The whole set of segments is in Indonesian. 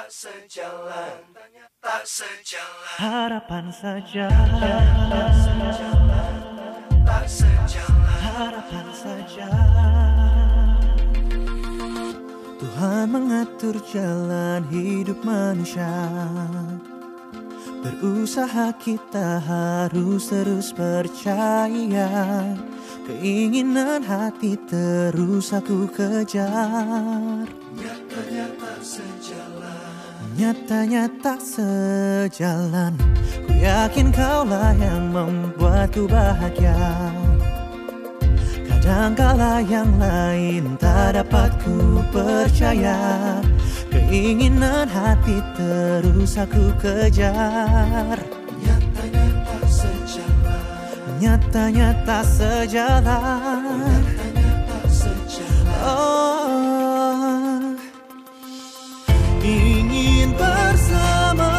sejalan, tak sejalan. Harapan saja, Tak sejalan. harapan saja. Tuhan mengatur jalan hidup manusia. Berusaha kita harus terus percaya. Keinginan hati terus aku kejar. Nyatanya tak sejalan. Nyatanya tak sejalan. Ku yakin kaulah yang membuatku bahagia. Kadangkala yang lain tak dapat ku percaya. Keinginan hati terus aku kejar. Nyatanya tak sejalan. Nyatanya tak sejalan. Nyatanya tak sejalan. Oh, ingin bersama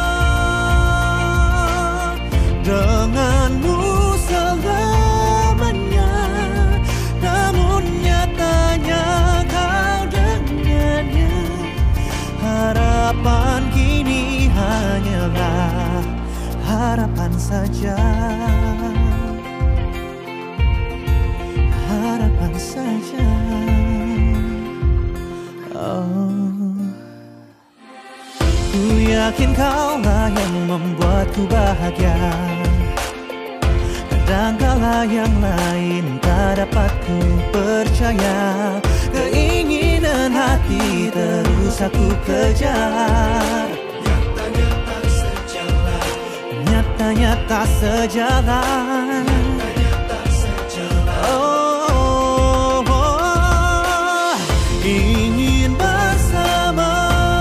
denganmu selamanya, namun nyatanya kau dengannya. Harapan kini hanyalah harapan saja. Harapan saja. Oh, ku yakin kaulah yang membuatku bahagia. Kadangkala yang lain tak dapat ku percaya. Keinginan hati terus aku kejar. Nyatanya tak sejalan. Nyatanya tak sejalan. Nyatanya tak sejalan. Oh, oh, ingin bersama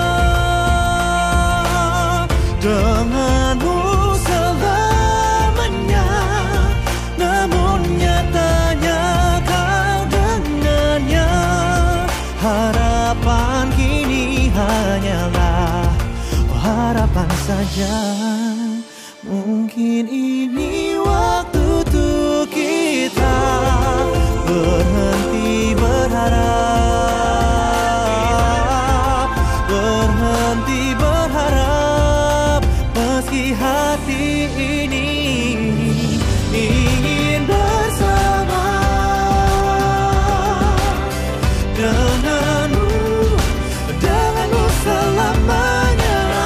denganmu selamanya, namun nyatanya kau dengannya. Harapan kini hanyalah harapan saja. Mungkin ini waktu untuk kita berhenti berharap, berhenti berharap. Meski hati ini ingin bersama denganmu, denganmu selamanya.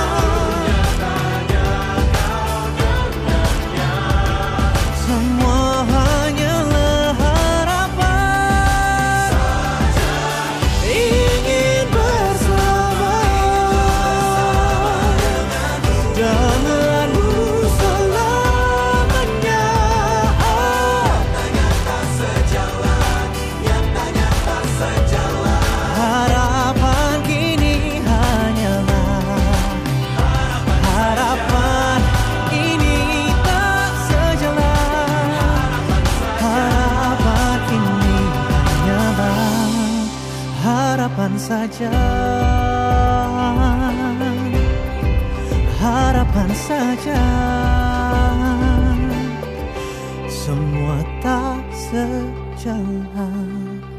Semua hanyalah harapan ingin bersama denganmu selamanya. Nyatanya tak sejalan. Nyatanya tak sejalan. Harapan kini hanyalah harapan ini tak sejalan. Harapan ini hanyalah harapan saja. Harapan saja. Semua tak sejalan.